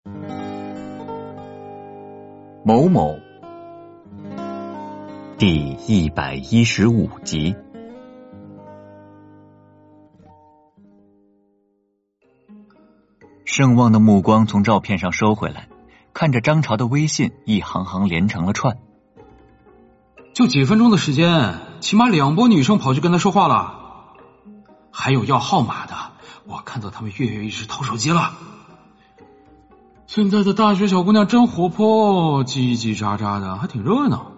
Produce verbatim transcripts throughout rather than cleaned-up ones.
某某第一百一十五集。盛旺的目光从照片上收回来，看着张潮的微信一行行连成了串。 就几分钟的时间，起码两波女生跑去跟他说话了，还有要号码的，我看到他们跃跃欲试掏手机了。现在的大学小姑娘真活泼，叽叽喳喳的，还挺热闹。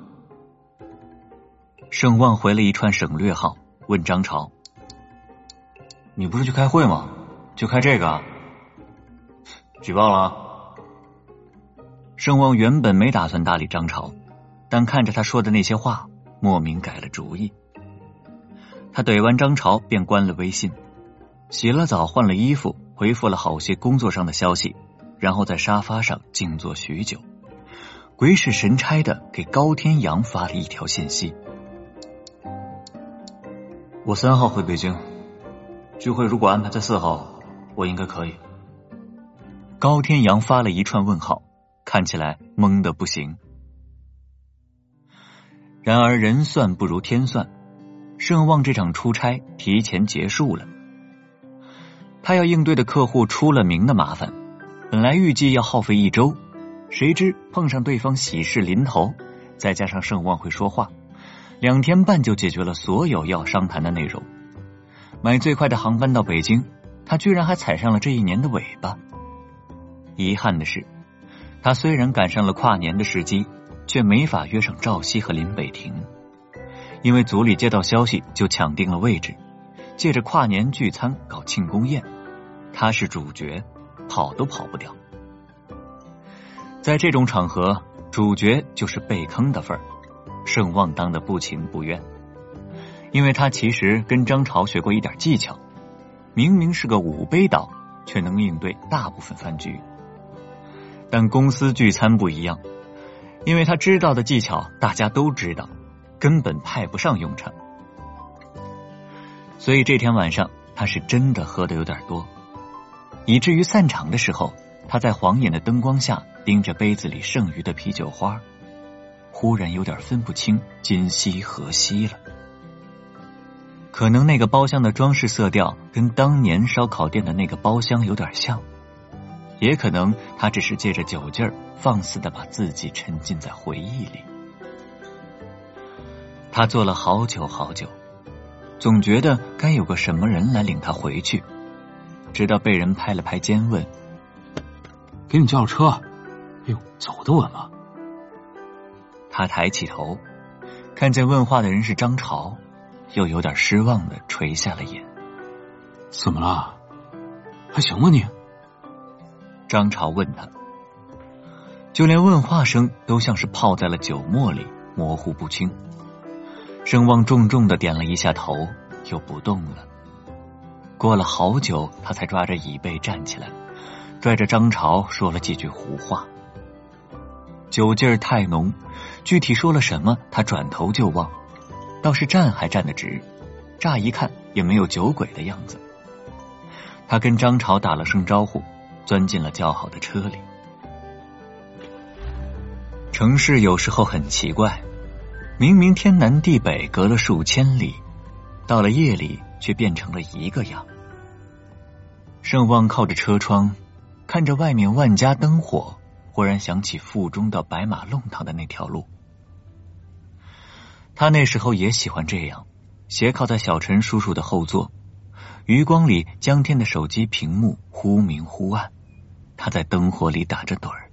盛旺回了一串省略号，问张潮：你不是去开会吗？就开这个啊？举报了？盛旺原本没打算搭理张潮，但看着他说的那些话，莫名改了主意。他怼完张潮便关了微信，洗了澡换了衣服，回复了好些工作上的消息，然后在沙发上静坐许久，鬼使神差的给高天阳发了一条信息：我三号回北京，聚会如果安排在四号，我应该可以。高天阳发了一串问号，看起来懵得不行。然而人算不如天算，盛旺这场出差提前结束了。他要应对的客户出了名的麻烦，本来预计要耗费一周，谁知碰上对方喜事临头，再加上盛旺会说话，两天半就解决了所有要商谈的内容。买最快的航班到北京，他居然还踩上了这一年的尾巴。遗憾的是，他虽然赶上了跨年的时机，却没法约上赵熙和林北亭，因为组里接到消息就抢定了位置，借着跨年聚餐搞庆功宴，他是主角，跑都跑不掉。在这种场合，主角就是被坑的份儿，盛旺当得不情不愿，因为他其实跟张潮学过一点技巧，明明是个五杯倒，却能应对大部分饭局。但公司聚餐不一样，因为他知道的技巧大家都知道，根本派不上用场。所以这天晚上他是真的喝得有点多，以至于散场的时候，他在晃眼的灯光下盯着杯子里剩余的啤酒花，忽然有点分不清今夕何夕了。可能那个包厢的装饰色调跟当年烧烤店的那个包厢有点像，也可能他只是借着酒劲儿放肆地把自己沉浸在回忆里。他坐了好久好久，总觉得该有个什么人来领他回去，直到被人拍了拍肩问： 给你叫了车，哎呦，走得稳吗？ 他抬起头，看见问话的人是张潮，又有点失望地垂下了眼。 怎么了？还行吗你？ 张潮问他，就连问话声都像是泡在了酒沫里，模糊不清。盛旺重重地点了一下头，又不动了。过了好久，他才抓着椅背站起来，拽着张潮说了几句胡话。酒劲儿太浓，具体说了什么他转头就忘，倒是站还站得直，乍一看也没有酒鬼的样子。他跟张潮打了声招呼，钻进了叫好的车里。城市有时候很奇怪，明明天南地北隔了数千里，到了夜里却变成了一个样。盛旺靠着车窗，看着外面万家灯火，忽然想起附中到白马弄堂的那条路。他那时候也喜欢这样，斜靠在小陈叔叔的后座，余光里江天的手机屏幕忽明忽暗，他在灯火里打着盹儿。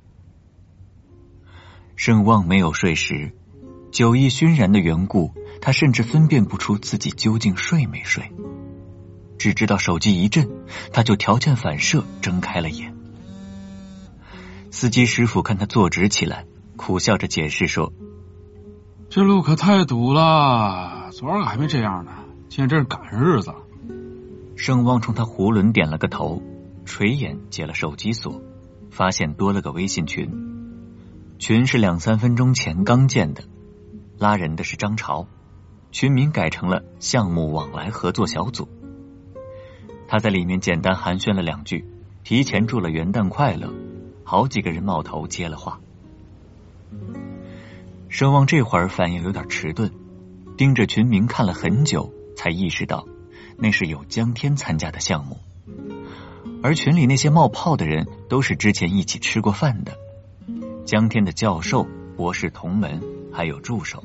盛旺没有睡时，酒意熏然的缘故，他甚至分辨不出自己究竟睡没睡，只知道手机一震，他就条件反射睁开了眼。司机师傅看他坐直起来，苦笑着解释说： 这路可太堵了，昨儿个还没这样呢，今天真是赶上日子了。 盛旺冲他囫囵点了个头，垂眼解了手机锁，发现多了个微信群，群是两三分钟前刚建的，拉人的是张潮，群名改成了项目往来合作小组。他在里面简单寒暄了两句，提前祝了元旦快乐， 好几个人冒头接了话。盛旺这会儿反应有点迟钝，盯着群名看了很久，才意识到那是有江天参加的项目，而群里那些冒泡的人都是之前一起吃过饭的，江天的教授、博士同门还有助手。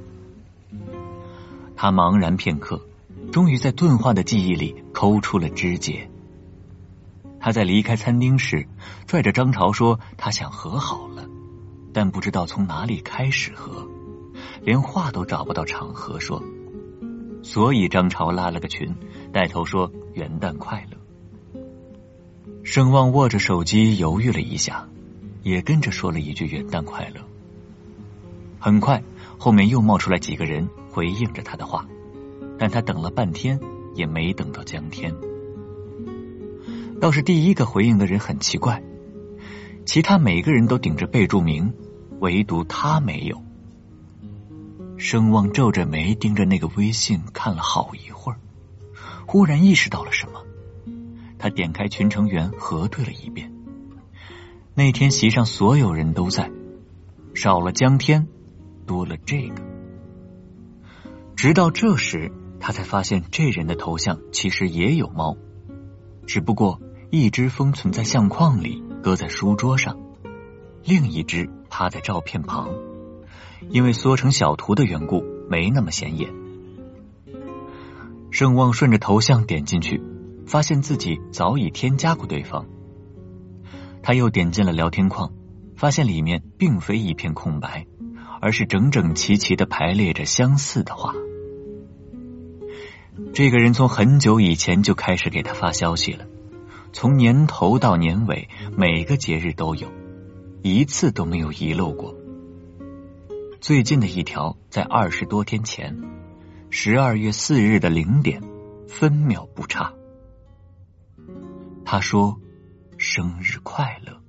他茫然片刻，终于在钝化的记忆里抠出了枝节。他在离开餐厅时拽着张潮说他想和好了，但不知道从哪里开始和，连话都找不到场合说，所以张潮拉了个群，带头说元旦快乐。盛旺握着手机犹豫了一下，也跟着说了一句元旦快乐。很快后面又冒出来几个人回应着他的话，但他等了半天也没等到江天。倒是第一个回应的人很奇怪，其他每个人都顶着备注名，唯独他没有。盛旺皱着眉盯着那个微信看了好一会儿，忽然意识到了什么。他点开群成员核对了一遍，那天席上所有人都在，少了江天，多了这个。直到这时他才发现这人的头像其实也有猫，只不过一只封存在相框里搁在书桌上，另一只趴在照片旁，因为缩成小图的缘故没那么显眼。盛旺顺着头像点进去，发现自己早已添加过对方。他又点进了聊天框，发现里面并非一片空白，而是整整齐齐地排列着相似的话。这个人从很久以前就开始给他发消息了，从年头到年尾每个节日都有，一次都没有遗漏过。最近的一条在二十多天前，十二月四日的零点，分秒不差。他说生日快乐。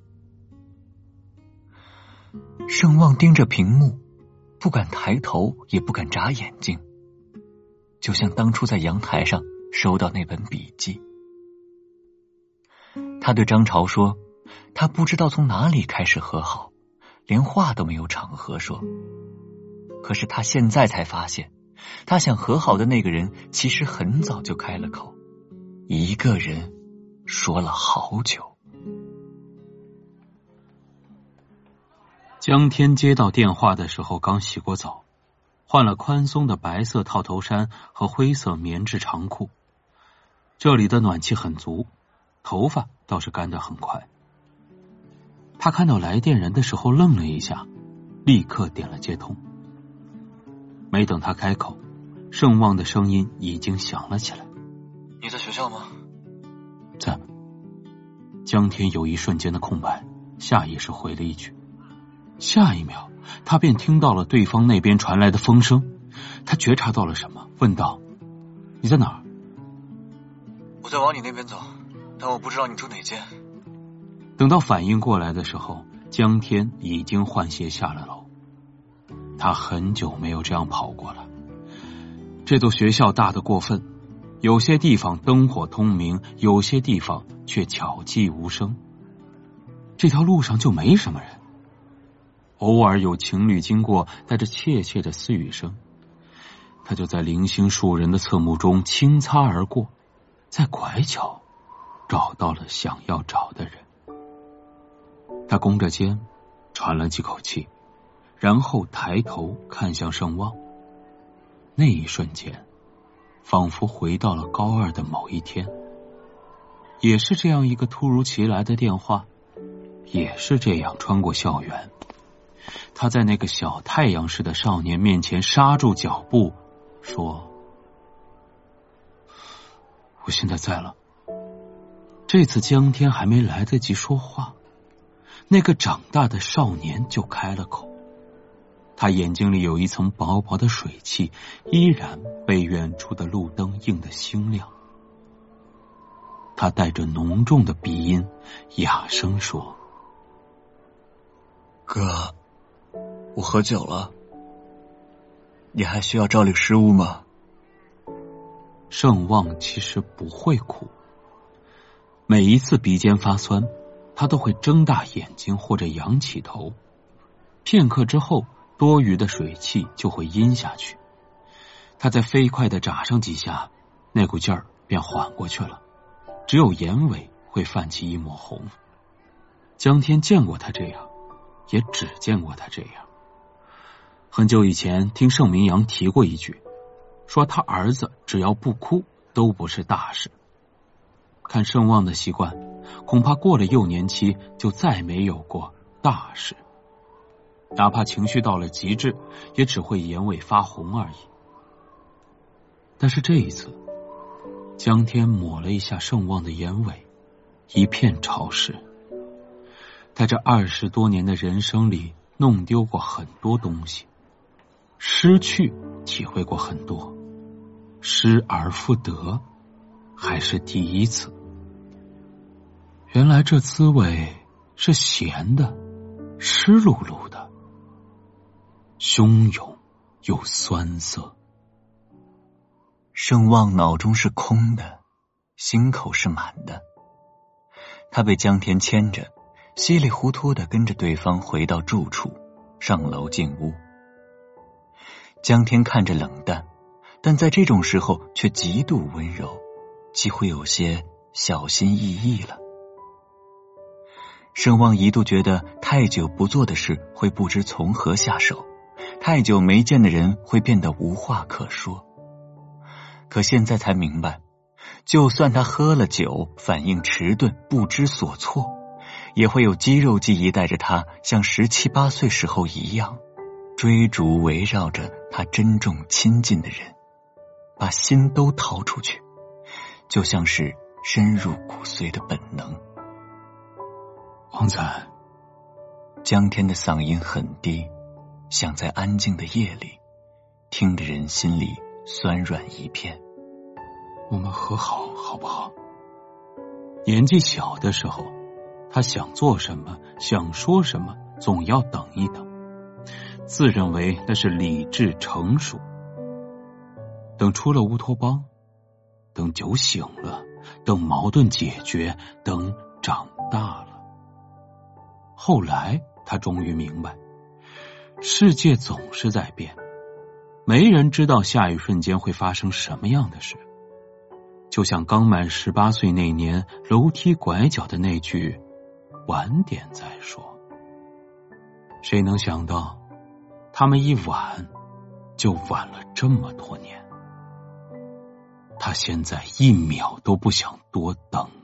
盛旺盯着屏幕，不敢抬头也不敢眨眼睛，就像当初在阳台上收到那本笔记。他对张潮说他不知道从哪里开始和好，连话都没有场合说。可是他现在才发现，他想和好的那个人其实很早就开了口，一个人说了好久。 江天接到电话的时候刚洗过澡，换了宽松的白色套头衫和灰色棉质长裤。这里的暖气很足，头发倒是干得很快。他看到来电人的时候愣了一下，立刻点了接通。没等他开口，盛旺的声音已经响了起来。 你在学校吗？ 在。江天有一瞬间的空白，下意识回了一句。下一秒他便听到了对方那边传来的风声，他觉察到了什么，问道：你在哪儿？ 我在往你那边走，但我不知道你住哪间。 等到反应过来的时候，江天已经换鞋下了楼。他很久没有这样跑过了。这座学校大得过分，有些地方灯火通明，有些地方却悄寂无声。这条路上就没什么人，偶尔有情侣经过，带着怯怯的私语声。他就在零星数人的侧目中轻擦而过，在拐角找到了想要找的人。他弓着肩喘了几口气，然后抬头看向盛旺。那一瞬间仿佛回到了高二的某一天，也是这样一个突如其来的电话，也是这样穿过校园。他在那个小太阳似的少年面前刹住脚步，说：我现在在了。这次江天还没来得及说话，那个长大的少年就开了口。他眼睛里有一层薄薄的水汽，依然被远处的路灯映得星亮。他带着浓重的鼻音，哑声说： 哥，我喝酒了，你还需要照理失误吗？ 盛旺其实不会哭，每一次鼻尖发酸， 他都会睁大眼睛或者仰起头。片刻之后，多余的水汽就会阴下去。他再飞快地眨上几下，那股劲儿便缓过去了，只有眼尾会泛起一抹红。江天见过他这样，也只见过他这样。很久以前听盛明阳提过一句，说他儿子只要不哭都不是大事。看盛旺的习惯，恐怕过了幼年期就再没有过大事，哪怕情绪到了极致，也只会眼尾发红而已。但是这一次，江天抹了一下盛旺的眼尾，一片潮湿。他这二十多年的人生里弄丢过很多东西，失去体会过很多，失而复得还是第一次。原来这滋味是咸的，湿漉漉的，汹涌又酸涩。 盛旺脑中是空的，心口是满的。他被江天牵着，稀里糊涂地跟着对方回到住处，上楼进屋。江天看着冷淡，但在这种时候却极度温柔，几乎有些小心翼翼了。盛旺一度觉得太久不做的事会不知从何下手，太久没见的人会变得无话可说。可现在才明白，就算他喝了酒，反应迟钝，不知所措，也会有肌肉记忆带着他像十七八岁时候一样，追逐围绕着他珍重亲近的人，把心都掏出去，就像是深入骨髓的本能。 王粲， 江天的嗓音很低，像在安静的夜里，听着人心里酸软一片。 我们和好好不好？年纪小的时候，他想做什么，想说什么，总要等一等，自认为那是理智成熟。等出了乌托邦，等酒醒了，等矛盾解决，等长大了。后来他终于明白，世界总是在变，没人知道下一瞬间会发生什么样的事。就像刚满十八岁那年楼梯拐角的那句晚点再说，谁能想到他们一晚就晚了这么多年。他现在一秒都不想多等